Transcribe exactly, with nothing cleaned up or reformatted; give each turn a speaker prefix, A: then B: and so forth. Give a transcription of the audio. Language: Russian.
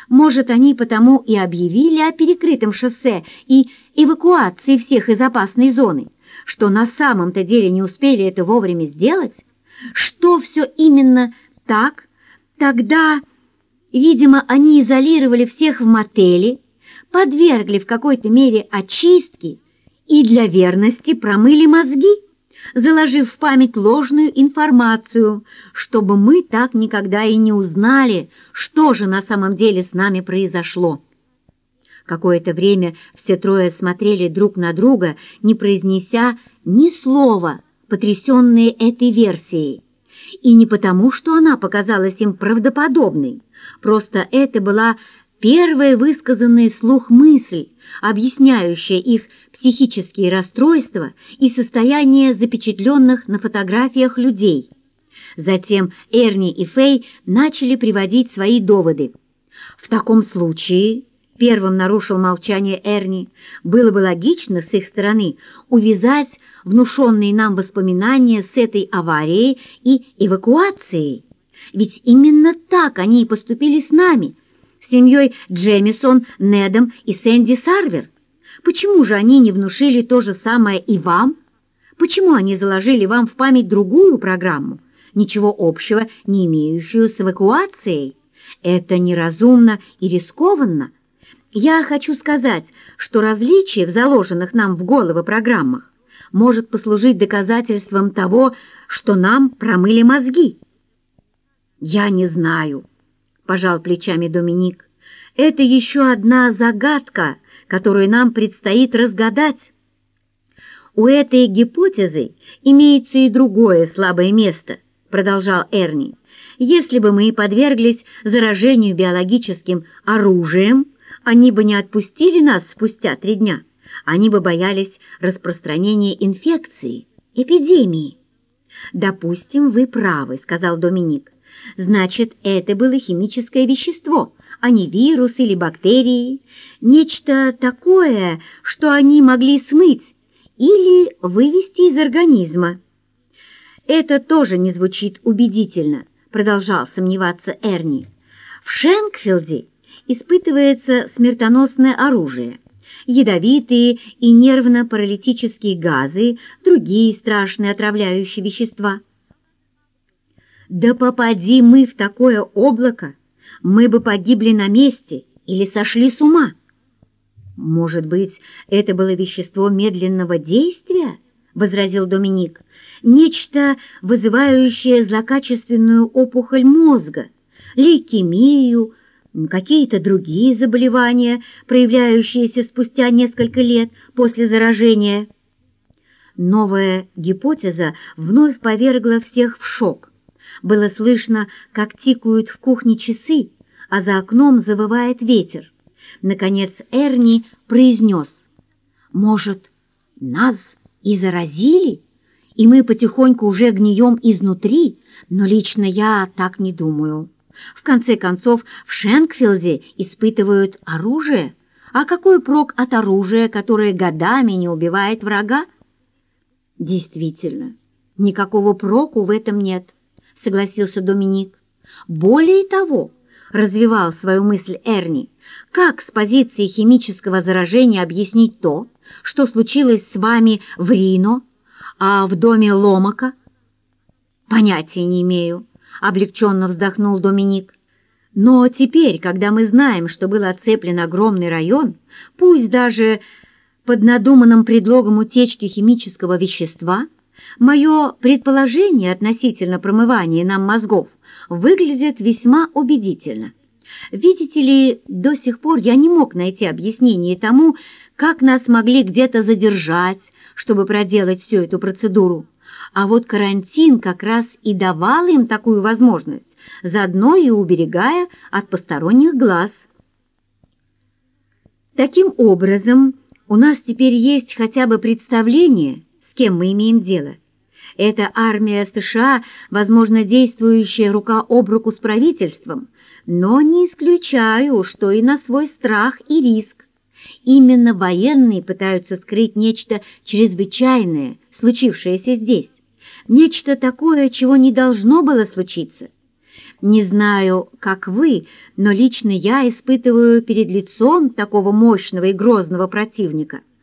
A: Может, они потому и объявили о перекрытом шоссе и эвакуации всех из опасной зоны, что на самом-то деле не успели это вовремя сделать? Что все именно так? Тогда, видимо, они изолировали всех в мотеле, подвергли в какой-то мере очистке и для верности промыли мозги, заложив в память ложную информацию, чтобы мы так никогда и не узнали, что же на самом деле с нами произошло. Какое-то время все трое смотрели друг на друга, не произнеся ни слова, потрясенные этой версией. И не потому, что она показалась им правдоподобной, просто это была первая высказанная вслух мысль, объясняющая их психические расстройства и состояние запечатленных на фотографиях людей. Затем Эрни и Фэй начали приводить свои доводы. В таком случае, первым нарушил молчание Эрни, было бы логично с их стороны увязать внушенные нам воспоминания с этой аварией и эвакуацией. Ведь именно так они и поступили с нами, с семьей Джемисон, Недом и Сэнди Сарвер. Почему же они не внушили то же самое и вам? Почему они заложили вам в память другую программу, ничего общего не имеющую с эвакуацией? Это неразумно и рискованно. Я хочу сказать, что различие в заложенных нам в головы программах может послужить доказательством того, что нам промыли мозги. «Я не знаю», — пожал плечами Доминик. «Это еще одна загадка, которую нам предстоит разгадать. У этой гипотезы имеется и другое слабое место», — продолжал Эрни. «Если бы мы подверглись заражению биологическим оружием, они бы не отпустили нас спустя три дня. Они бы боялись распространения инфекции, эпидемии». «Допустим, вы правы», — сказал Доминик. «Значит, это было химическое вещество, а не вирус или бактерии, нечто такое, что они могли смыть или вывести из организма». «Это тоже не звучит убедительно», — продолжал сомневаться Эрни. «В Шенкфилде испытывается смертоносное оружие, ядовитые и нервно-паралитические газы, другие страшные отравляющие вещества. Да попади мы в такое облако, мы бы погибли на месте или сошли с ума». «Может быть, это было вещество медленного действия?» — возразил Доминик. «Нечто, вызывающее злокачественную опухоль мозга, лейкемию, какие-то другие заболевания, проявляющиеся спустя несколько лет после заражения». Новая гипотеза вновь повергла всех в шок. Было слышно, как тикают в кухне часы, а за окном завывает ветер. Наконец Эрни произнес: «Может, нас и заразили, и мы потихоньку уже гнием изнутри, но лично я так не думаю. В конце концов, в Шенкфилде испытывают оружие. А какой прок от оружия, которое годами не убивает врага?» «Действительно, никакого проку в этом нет», — согласился Доминик. «Более того, — развивал свою мысль Эрни, — как с позиции химического заражения объяснить то, что случилось с вами в Рино, а в доме Ломака?» «Понятия не имею», — облегченно вздохнул Доминик. «Но теперь, когда мы знаем, что был оцеплен огромный район, пусть даже под надуманным предлогом утечки химического вещества, мое предположение относительно промывания нам мозгов выглядит весьма убедительно. Видите ли, до сих пор я не мог найти объяснение тому, как нас могли где-то задержать, чтобы проделать всю эту процедуру. А вот карантин как раз и давал им такую возможность, заодно и уберегая от посторонних глаз. Таким образом, у нас теперь есть хотя бы представление, с кем мы имеем дело. Это армия США, возможно, действующая рука об руку с правительством, но не исключаю, что и на свой страх и риск. Именно военные пытаются скрыть нечто чрезвычайное, случившееся здесь, нечто такое, чего не должно было случиться. Не знаю, как вы, но лично я испытываю перед лицом такого мощного и грозного противника